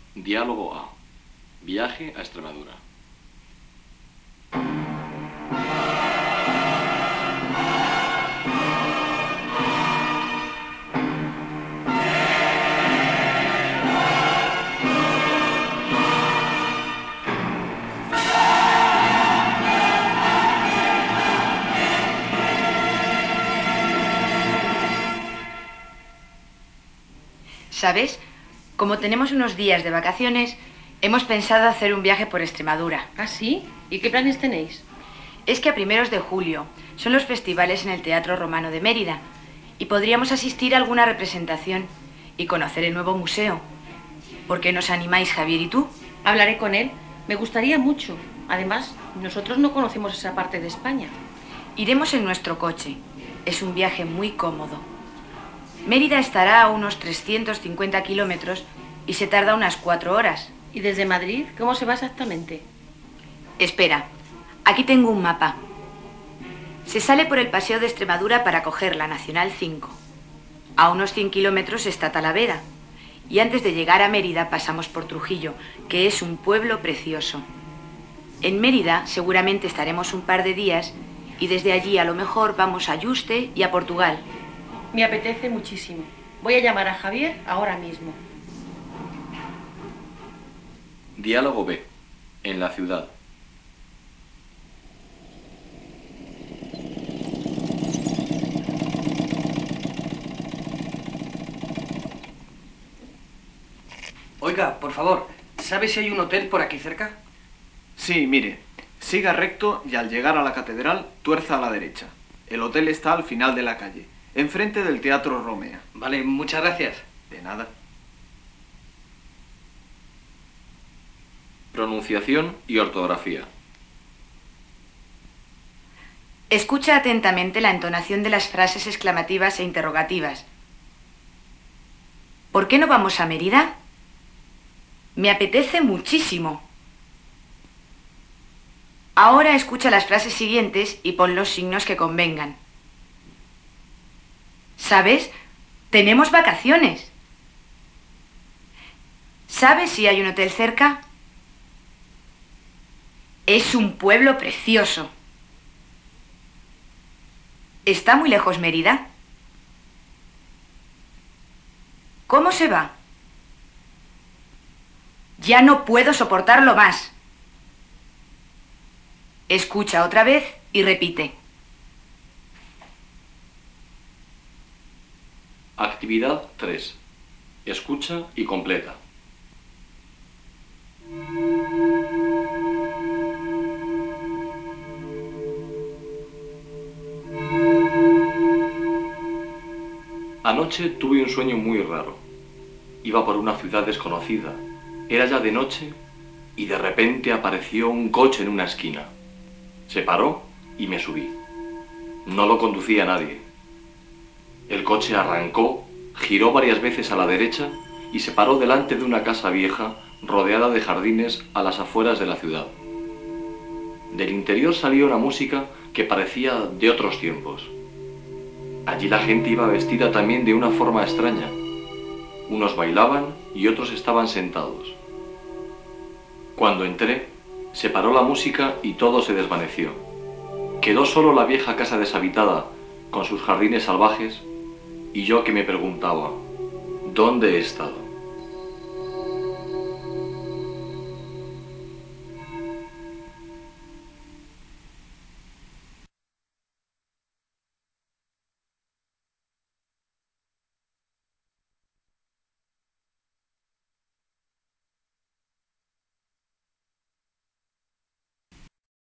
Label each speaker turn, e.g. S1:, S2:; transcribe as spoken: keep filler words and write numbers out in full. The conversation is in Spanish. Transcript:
S1: Diálogo A. Viaje a Extremadura.
S2: ¿Sabes? Como tenemos unos días de vacaciones, hemos pensado hacer un viaje por Extremadura.
S3: ¿Ah, sí? ¿Y qué planes tenéis?
S2: Es que a primeros de julio son los festivales en el Teatro Romano de Mérida y podríamos asistir a alguna representación y conocer el nuevo museo. ¿Por qué nos animáis, Javier y tú?
S3: Hablaré con él. Me gustaría mucho. Además, nosotros no conocemos esa parte de España.
S2: Iremos en nuestro coche. Es un viaje muy cómodo. Mérida estará a unos trescientos cincuenta kilómetros y se tarda unas cuatro horas.
S3: ¿Y desde Madrid cómo se va exactamente?
S2: Espera, aquí tengo un mapa. Se sale por el Paseo de Extremadura para coger la Nacional cinco. A unos cien kilómetros está Talavera. Y antes de llegar a Mérida pasamos por Trujillo, que es un pueblo precioso. En Mérida seguramente estaremos un par de días y desde allí a lo mejor vamos a Yuste y a Portugal.
S3: Me apetece muchísimo. Voy a llamar a Javier ahora mismo.
S1: Diálogo B. En la ciudad.
S4: Oiga, por favor, ¿sabe si hay un hotel por aquí cerca?
S5: Sí, mire, siga recto y al llegar a la catedral, tuerza a la derecha. El hotel está al final de la calle, enfrente del Teatro Romea.
S4: Vale, muchas gracias.
S5: De nada.
S1: Pronunciación y ortografía.
S2: Escucha atentamente la entonación de las frases exclamativas e interrogativas. ¿Por qué no vamos a Mérida? Me apetece muchísimo. Ahora escucha las frases siguientes y pon los signos que convengan. ¿Sabes? Tenemos vacaciones. ¿Sabes si hay un hotel cerca? Es un pueblo precioso. ¿Está muy lejos Mérida? ¿Cómo se va? Ya no puedo soportarlo más. Escucha otra vez y repite.
S1: Actividad tres. Escucha y completa. Anoche tuve un sueño muy raro. Iba por una ciudad desconocida. Era ya de noche y de repente apareció un coche en una esquina. Se paró y me subí. No lo conducía nadie. El coche arrancó, giró varias veces a la derecha y se paró delante de una casa vieja rodeada de jardines a las afueras de la ciudad. Del interior salía una música que parecía de otros tiempos. Allí la gente iba vestida también de una forma extraña. Unos bailaban y otros estaban sentados. Cuando entré, se paró la música y todo se desvaneció. Quedó solo la vieja casa deshabitada, con sus jardines salvajes, y yo que me preguntaba, ¿dónde he estado?